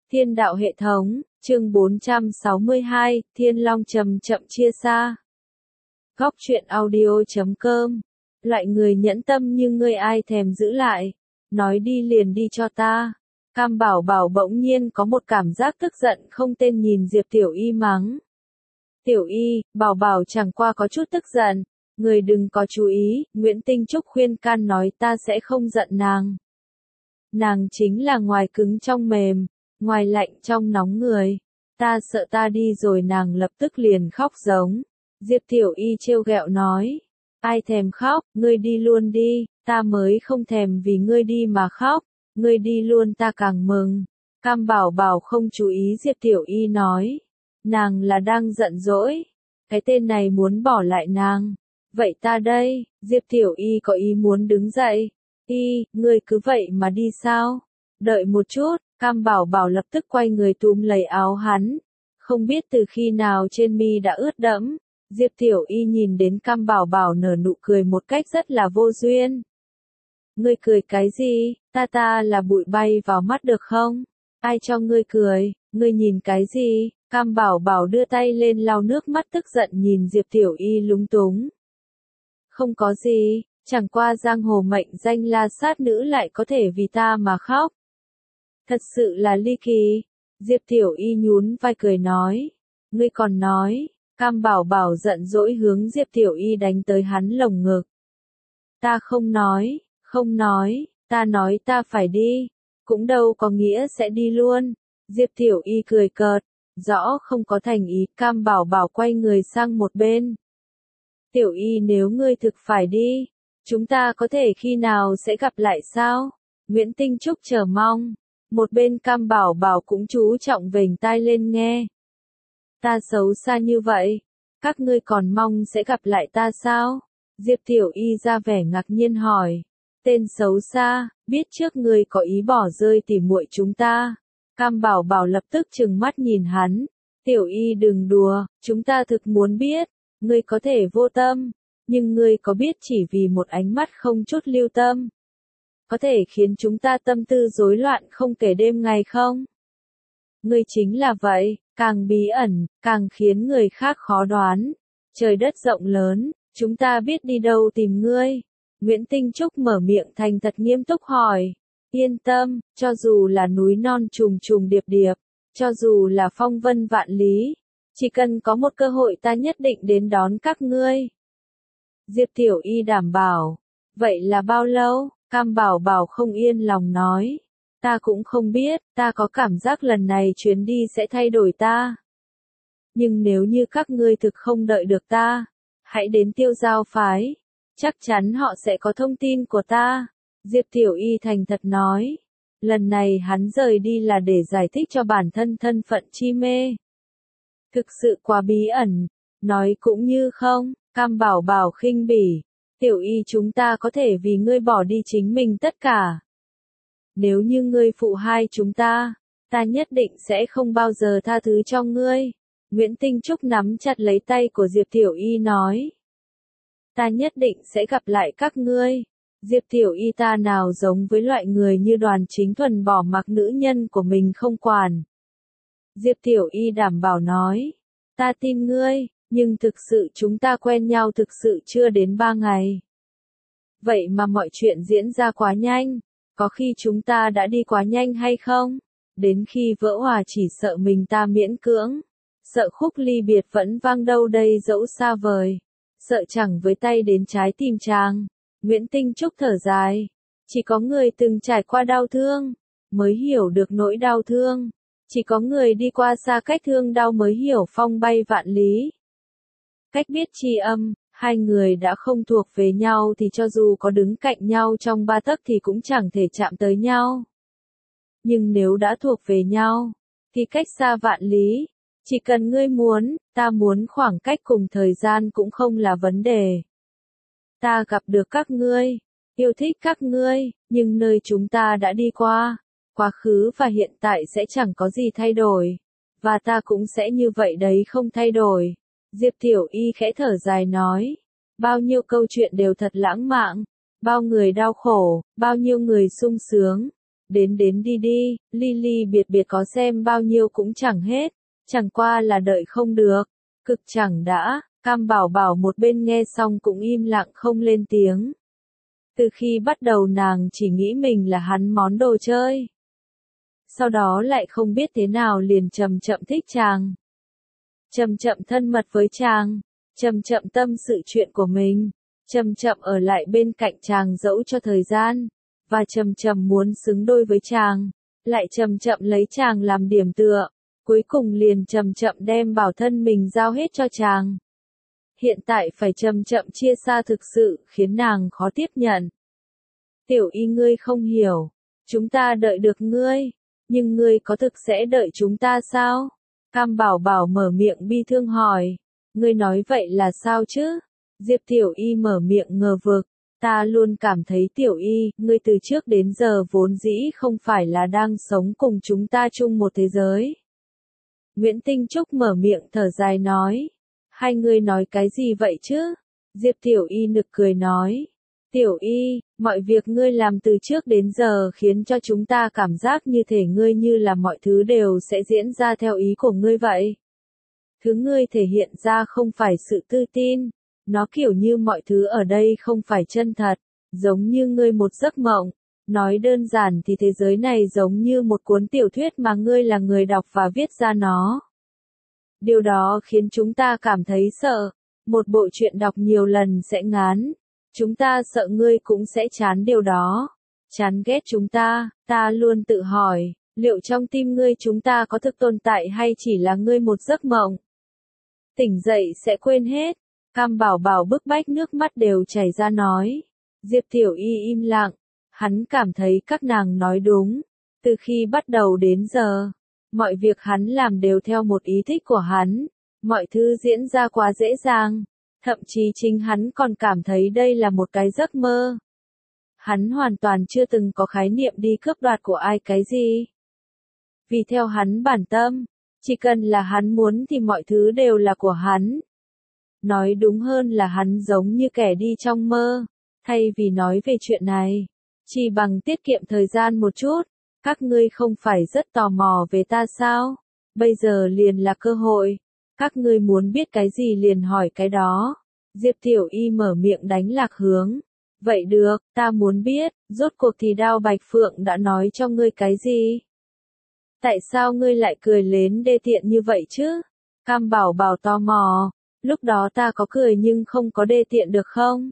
Thiên đạo hệ thống, chương 462, Thiên Long chậm chậm chia xa. Góc truyện audio.com. Loại người nhẫn tâm như ngươi ai thèm giữ lại. Nói đi liền đi cho ta. Cam Bảo Bảo bỗng nhiên có một cảm giác tức giận không tên nhìn Diệp Tiểu Y mắng. Tiểu Y, Bảo Bảo chẳng qua có chút tức giận. Người đừng có chú ý, Nguyễn Tinh Trúc khuyên can nói ta sẽ không giận nàng. Nàng chính là ngoài cứng trong mềm, ngoài lạnh trong nóng người. Ta sợ ta đi rồi nàng lập tức liền khóc giống. Diệp Tiểu Y trêu ghẹo nói. Ai thèm khóc, ngươi đi luôn đi, ta mới không thèm vì ngươi đi mà khóc, ngươi đi luôn ta càng mừng. Cam Bảo Bảo không chú ý Diệp Tiểu Y nói. Nàng là đang giận dỗi. Cái tên này muốn bỏ lại nàng. Vậy ta đây, Diệp Tiểu Y có ý muốn đứng dậy. Y, ngươi cứ vậy mà đi sao? Đợi một chút, Cam Bảo Bảo lập tức quay người túm lấy áo hắn. Không biết từ khi nào trên mi đã ướt đẫm. Diệp Tiểu Y nhìn đến Cam Bảo Bảo nở nụ cười một cách rất là vô duyên. Ngươi cười cái gì? Ta là bụi bay vào mắt được không? Ai cho ngươi cười? Ngươi nhìn cái gì? Cam Bảo Bảo đưa tay lên lau nước mắt tức giận nhìn Diệp Tiểu Y lúng túng. Không có gì, chẳng qua giang hồ mệnh danh La Sát nữ lại có thể vì ta mà khóc. Thật sự là ly kỳ. Diệp Tiểu Y nhún vai cười nói. Ngươi còn nói. Cam Bảo Bảo giận dỗi hướng Diệp Tiểu Y đánh tới hắn lồng ngực. Ta không nói, ta nói ta phải đi. Cũng đâu có nghĩa sẽ đi luôn. Diệp Tiểu Y cười cợt. Rõ không có thành ý. Cam Bảo Bảo quay người sang một bên. Tiểu Y nếu ngươi thực phải đi, chúng ta có thể khi nào sẽ gặp lại sao? Nguyễn Tinh Trúc chờ mong. Một bên Cam Bảo Bảo cũng chú trọng vểnh tai lên nghe. Ta xấu xa như vậy, các ngươi còn mong sẽ gặp lại ta sao? Diệp Tiểu Y ra vẻ ngạc nhiên hỏi. Tên xấu xa, biết trước ngươi có ý bỏ rơi tỉ muội chúng ta. Cam Bảo Bảo lập tức trừng mắt nhìn hắn. Tiểu Y đừng đùa, chúng ta thực muốn biết. Ngươi có thể vô tâm, nhưng ngươi có biết chỉ vì một ánh mắt không chút lưu tâm, có thể khiến chúng ta tâm tư rối loạn không kể đêm ngày không? Ngươi chính là vậy, càng bí ẩn, càng khiến người khác khó đoán. Trời đất rộng lớn, chúng ta biết đi đâu tìm ngươi. Nguyễn Tinh Trúc mở miệng thành thật nghiêm túc hỏi. Yên tâm, cho dù là núi non trùng trùng điệp điệp, cho dù là phong vân vạn lý, chỉ cần có một cơ hội ta nhất định đến đón các ngươi. Diệp Tiểu Y đảm bảo. Vậy là bao lâu? Cam Bảo Bảo không yên lòng nói. Ta cũng không biết, ta có cảm giác lần này chuyến đi sẽ thay đổi ta. Nhưng nếu như các ngươi thực không đợi được ta, hãy đến Tiêu Giao phái. Chắc chắn họ sẽ có thông tin của ta. Diệp Tiểu Y thành thật nói. Lần này hắn rời đi là để giải thích cho bản thân thân phận chi mê. Thực sự quá bí ẩn, nói cũng như không. Cam Bảo Bảo khinh bỉ. Tiểu Y chúng ta có thể vì ngươi bỏ đi chính mình tất cả. Nếu như ngươi phụ hai chúng ta nhất định sẽ không bao giờ tha thứ cho ngươi. Nguyễn Tinh Trúc nắm chặt lấy tay của Diệp Tiểu Y nói. Ta nhất định sẽ gặp lại các ngươi. Diệp Tiểu Y ta nào giống với loại người như Đoàn Chính Thuần bỏ mặc nữ nhân của mình không quản. Diệp Tiểu Y đảm bảo nói. Ta tin ngươi, nhưng thực sự chúng ta quen nhau thực sự chưa đến 3 ngày. Vậy mà mọi chuyện diễn ra quá nhanh. Có khi chúng ta đã đi quá nhanh hay không? Đến khi vỡ hòa chỉ sợ mình ta miễn cưỡng. Sợ khúc ly biệt vẫn vang đâu đây dẫu xa vời. Sợ chẳng với tay đến trái tim chàng. Nguyễn Tinh Trúc thở dài. Chỉ có người từng trải qua đau thương, mới hiểu được nỗi đau thương. Chỉ có người đi qua xa cách thương đau mới hiểu phong bay vạn lý. Cách biết tri âm, hai người đã không thuộc về nhau thì cho dù có đứng cạnh nhau trong 3 tấc thì cũng chẳng thể chạm tới nhau. Nhưng nếu đã thuộc về nhau, thì cách xa vạn lý. Chỉ cần ngươi muốn, ta muốn khoảng cách cùng thời gian cũng không là vấn đề. Ta gặp được các ngươi, yêu thích các ngươi, nhưng nơi chúng ta đã đi qua, quá khứ và hiện tại sẽ chẳng có gì thay đổi. Và ta cũng sẽ như vậy đấy không thay đổi. Diệp Tiểu Y khẽ thở dài nói. Bao nhiêu câu chuyện đều thật lãng mạn, bao người đau khổ, bao nhiêu người sung sướng. Đến đến đi đi, ly ly biệt biệt có xem bao nhiêu cũng chẳng hết, chẳng qua là đợi không được, cực chẳng đã, Cam Bảo Bảo một bên nghe xong cũng im lặng không lên tiếng. Từ khi bắt đầu nàng chỉ nghĩ mình là hắn món đồ chơi. Sau đó lại không biết thế nào liền chậm chậm thích chàng. Chậm chậm thân mật với chàng, chậm chậm tâm sự chuyện của mình, chậm chậm ở lại bên cạnh chàng dẫu cho thời gian, và chậm chậm muốn xứng đôi với chàng, lại chậm chậm lấy chàng làm điểm tựa, cuối cùng liền chậm chậm đem bảo thân mình giao hết cho chàng. Hiện tại phải chậm chậm chia xa thực sự khiến nàng khó tiếp nhận. Tiểu Y ngươi không hiểu, chúng ta đợi được ngươi, nhưng ngươi có thực sẽ đợi chúng ta sao? Cam Bảo Bảo mở miệng bi thương hỏi, ngươi nói vậy là sao chứ? Diệp Tiểu Y mở miệng ngờ vực, ta luôn cảm thấy Tiểu Y, ngươi từ trước đến giờ vốn dĩ không phải là đang sống cùng chúng ta chung một thế giới. Nguyễn Tinh Trúc mở miệng thở dài nói, hai người nói cái gì vậy chứ? Diệp Tiểu Y nực cười nói, Tiểu Y, mọi việc ngươi làm từ trước đến giờ khiến cho chúng ta cảm giác như thể ngươi như là mọi thứ đều sẽ diễn ra theo ý của ngươi vậy. Thứ ngươi thể hiện ra không phải sự tự tin, nó kiểu như mọi thứ ở đây không phải chân thật, giống như ngươi một giấc mộng. Nói đơn giản thì thế giới này giống như một cuốn tiểu thuyết mà ngươi là người đọc và viết ra nó. Điều đó khiến chúng ta cảm thấy sợ, một bộ truyện đọc nhiều lần sẽ ngán. Chúng ta sợ ngươi cũng sẽ chán điều đó. Chán ghét chúng ta luôn tự hỏi, liệu trong tim ngươi chúng ta có thực tồn tại hay chỉ là ngươi một giấc mộng? Tỉnh dậy sẽ quên hết. Cam Bảo Bảo bức bách nước mắt đều chảy ra nói. Diệp Tiểu Y im lặng, hắn cảm thấy các nàng nói đúng. Từ khi bắt đầu đến giờ, mọi việc hắn làm đều theo một ý thích của hắn. Mọi thứ diễn ra quá dễ dàng. Thậm chí chính hắn còn cảm thấy đây là một cái giấc mơ. Hắn hoàn toàn chưa từng có khái niệm đi cướp đoạt của ai cái gì. Vì theo hắn bản tâm, chỉ cần là hắn muốn thì mọi thứ đều là của hắn. Nói đúng hơn là hắn giống như kẻ đi trong mơ. Thay vì nói về chuyện này, chỉ bằng tiết kiệm thời gian một chút. Các ngươi không phải rất tò mò về ta sao? Bây giờ liền là cơ hội. Các ngươi muốn biết cái gì liền hỏi cái đó. Diệp Tiểu Y mở miệng đánh lạc hướng. Vậy được, ta muốn biết, rốt cuộc thì Đao Bạch Phượng đã nói cho ngươi cái gì? Tại sao ngươi lại cười lến đê tiện như vậy chứ? Cam Bảo Bảo tò mò, lúc đó ta có cười nhưng không có đê tiện được không?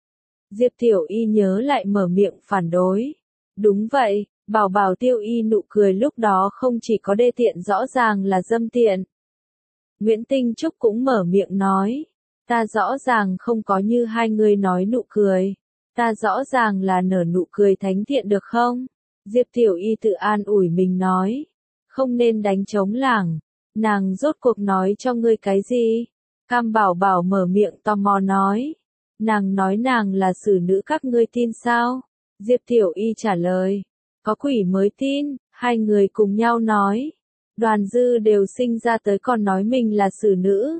Diệp Tiểu Y nhớ lại mở miệng phản đối. Đúng vậy, Bảo Bảo Tiêu Y nụ cười lúc đó không chỉ có đê tiện rõ ràng là dâm tiện. Nguyễn Tinh Trúc cũng mở miệng nói, ta rõ ràng không có như hai người nói nụ cười, ta rõ ràng là nở nụ cười thánh thiện được không? Diệp Tiểu Y tự an ủi mình nói, không nên đánh trống lảng, nàng rốt cuộc nói cho ngươi cái gì? Cam Bảo Bảo mở miệng tò mò nói, nàng nói nàng là xử nữ các ngươi tin sao? Diệp Tiểu Y trả lời, có quỷ mới tin, hai người cùng nhau nói. Đoàn Dư đều sinh ra tới còn nói mình là xử nữ.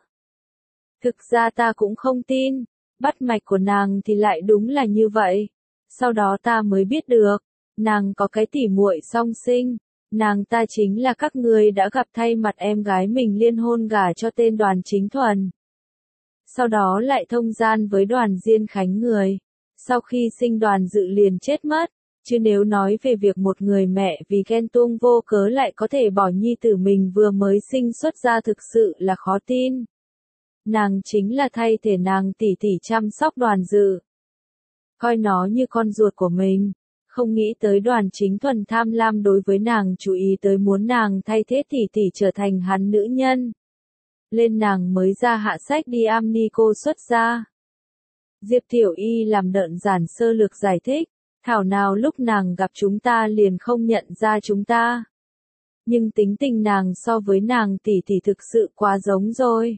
Thực ra ta cũng không tin, bắt mạch của nàng thì lại đúng là như vậy. Sau đó ta mới biết được, nàng có cái tỉ muội song sinh, nàng ta chính là các ngươi đã gặp thay mặt em gái mình liên hôn gả cho tên Đoàn Chính Thuần. Sau đó lại thông gian với Đoàn Diên Khánh người, sau khi sinh Đoàn Dự liền chết mất. Chứ nếu nói về việc một người mẹ vì ghen tuông vô cớ lại có thể bỏ nhi tử mình vừa mới sinh xuất ra thực sự là khó tin. Nàng chính là thay thể nàng tỉ tỉ chăm sóc Đoàn Dự. Coi nó như con ruột của mình. Không nghĩ tới Đoàn Chính Thuần tham lam đối với nàng, chú ý tới muốn nàng thay thế tỉ tỉ trở thành hắn nữ nhân. Lên nàng mới ra hạ sách đi am ni cô xuất gia. Diệp Tiểu Y làm đợn giản sơ lược giải thích. Thảo nào lúc nàng gặp chúng ta liền không nhận ra chúng ta. Nhưng tính tình nàng so với nàng tỷ tỷ thực sự quá giống rồi.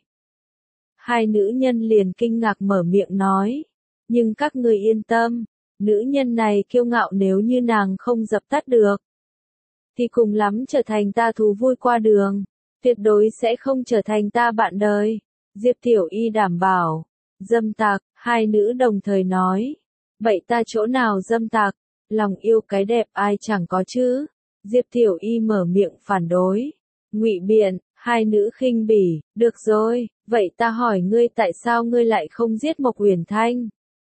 Hai nữ nhân liền kinh ngạc mở miệng nói. Nhưng các người yên tâm, nữ nhân này kiêu ngạo nếu như nàng không dập tắt được. Thì cùng lắm trở thành ta thú vui qua đường. Tuyệt đối sẽ không trở thành ta bạn đời. Diệp Tiểu Y đảm bảo. Dâm tặc, hai nữ đồng thời nói. Vậy ta chỗ nào dâm tặc? Lòng yêu cái đẹp ai chẳng có chứ. Diệp Tiểu Y mở miệng phản đối. Ngụy biện, hai nữ khinh bỉ, được rồi, vậy ta hỏi ngươi tại sao ngươi lại không giết Mộc Uyển Thanh?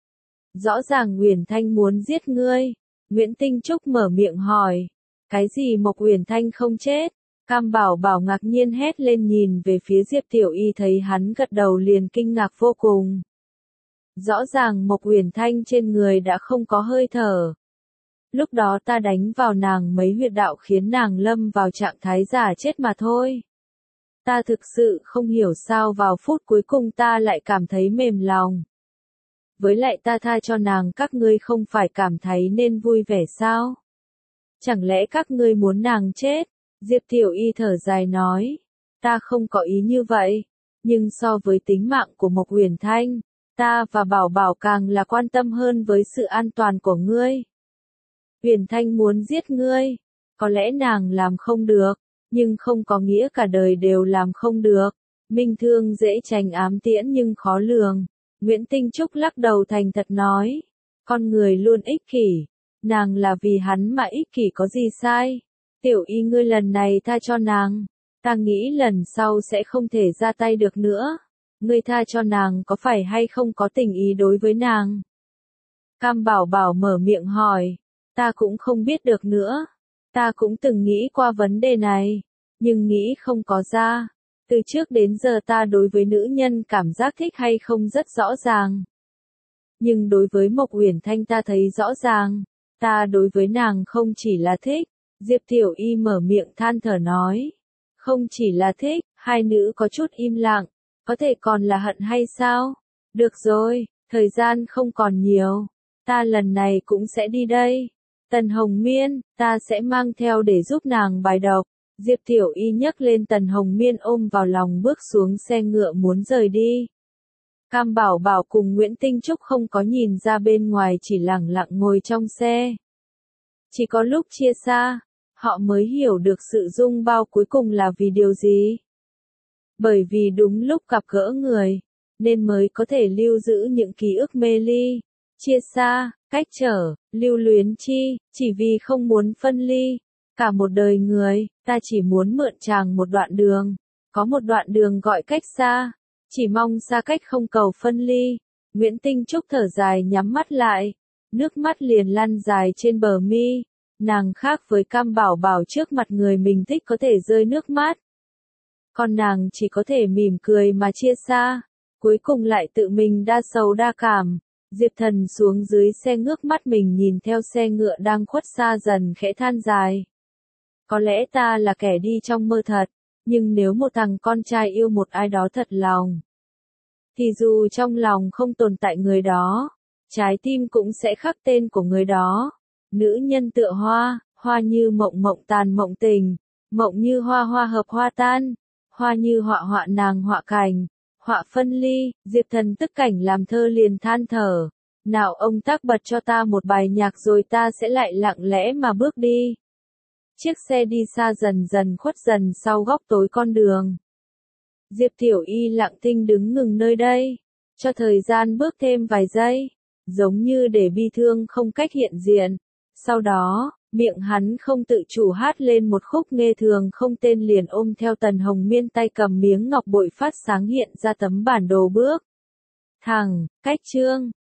Rõ ràng Uyển Thanh muốn giết ngươi. Nguyễn Tinh Trúc mở miệng hỏi. Cái gì Mộc Uyển Thanh không chết? Cam Bảo Bảo ngạc nhiên hét lên nhìn về phía Diệp Tiểu Y thấy hắn gật đầu liền kinh ngạc vô cùng. Rõ ràng Mộc Uyển Thanh trên người đã không có hơi thở. Lúc đó ta đánh vào nàng mấy huyệt đạo khiến nàng lâm vào trạng thái giả chết mà thôi. Ta thực sự không hiểu sao vào phút cuối cùng ta lại cảm thấy mềm lòng. Với lại ta tha cho nàng các ngươi không phải cảm thấy nên vui vẻ sao? Chẳng lẽ các ngươi muốn nàng chết? Diệp Tiểu Y thở dài nói. Ta không có ý như vậy. Nhưng so với tính mạng của Mộc Uyển Thanh, ta và Bảo Bảo càng là quan tâm hơn với sự an toàn của ngươi. Uyển Thanh muốn giết ngươi. Có lẽ nàng làm không được, nhưng không có nghĩa cả đời đều làm không được. Minh thương dễ tránh ám tiễn nhưng khó lường. Nguyễn Tinh Trúc lắc đầu thành thật nói. Con người luôn ích kỷ. Nàng là vì hắn mà ích kỷ có gì sai? Tiểu Y ngươi lần này tha cho nàng. Ta nghĩ lần sau sẽ không thể ra tay được nữa. Ngươi tha cho nàng có phải hay không có tình ý đối với nàng? Cam Bảo Bảo mở miệng hỏi. Ta cũng không biết được nữa. Ta cũng từng nghĩ qua vấn đề này. Nhưng nghĩ không có ra. Từ trước đến giờ ta đối với nữ nhân cảm giác thích hay không rất rõ ràng. Nhưng đối với Mộc Uyển Thanh ta thấy rõ ràng. Ta đối với nàng không chỉ là thích. Diệp Tiểu Y mở miệng than thở nói. Không chỉ là thích, hai nữ có chút im lặng. Có thể còn là hận hay sao? Được rồi, thời gian không còn nhiều. Ta lần này cũng sẽ đi đây. Tần Hồng Miên, ta sẽ mang theo để giúp nàng bài độc. Diệp Tiểu Y nhấc lên Tần Hồng Miên ôm vào lòng bước xuống xe ngựa muốn rời đi. Cam Bảo Bảo cùng Nguyễn Tinh Trúc không có nhìn ra bên ngoài chỉ lẳng lặng ngồi trong xe. Chỉ có lúc chia xa, họ mới hiểu được sự rung bao cuối cùng là vì điều gì. Bởi vì đúng lúc gặp gỡ người, nên mới có thể lưu giữ những ký ức mê ly. Chia xa, cách trở, lưu luyến chi, chỉ vì không muốn phân ly. Cả một đời người, ta chỉ muốn mượn chàng một đoạn đường. Có một đoạn đường gọi cách xa. Chỉ mong xa cách không cầu phân ly. Nguyễn Tinh Trúc thở dài nhắm mắt lại. Nước mắt liền lăn dài trên bờ mi. Nàng khác với Cam Bảo Bảo trước mặt người mình thích có thể rơi nước mắt. Còn nàng chỉ có thể mỉm cười mà chia xa. Cuối cùng lại tự mình đa sầu đa cảm. Diệp Thần xuống dưới xe ngước mắt mình nhìn theo xe ngựa đang khuất xa dần khẽ than dài. Có lẽ ta là kẻ đi trong mơ thật, nhưng nếu một thằng con trai yêu một ai đó thật lòng, thì dù trong lòng không tồn tại người đó, trái tim cũng sẽ khắc tên của người đó. Nữ nhân tựa hoa, hoa như mộng mộng tàn mộng tình, mộng như hoa hoa hợp hoa tan, hoa như họa họa nàng họa cành, họa phân ly. Diệp Thần tức cảnh làm thơ liền than thở. Nào ông tác bật cho ta một bài nhạc rồi ta sẽ lại lặng lẽ mà bước đi. Chiếc xe đi xa dần dần khuất dần sau góc tối con đường. Diệp Tiểu Y lặng thinh đứng ngừng nơi đây, cho thời gian bước thêm vài giây, giống như để bi thương không cách hiện diện. Sau đó, miệng hắn không tự chủ hát lên một khúc nghe thường không tên liền ôm theo Tần Hồng Miên tay cầm miếng ngọc bội phát sáng hiện ra tấm bản đồ bước. Thẳng, cách chương.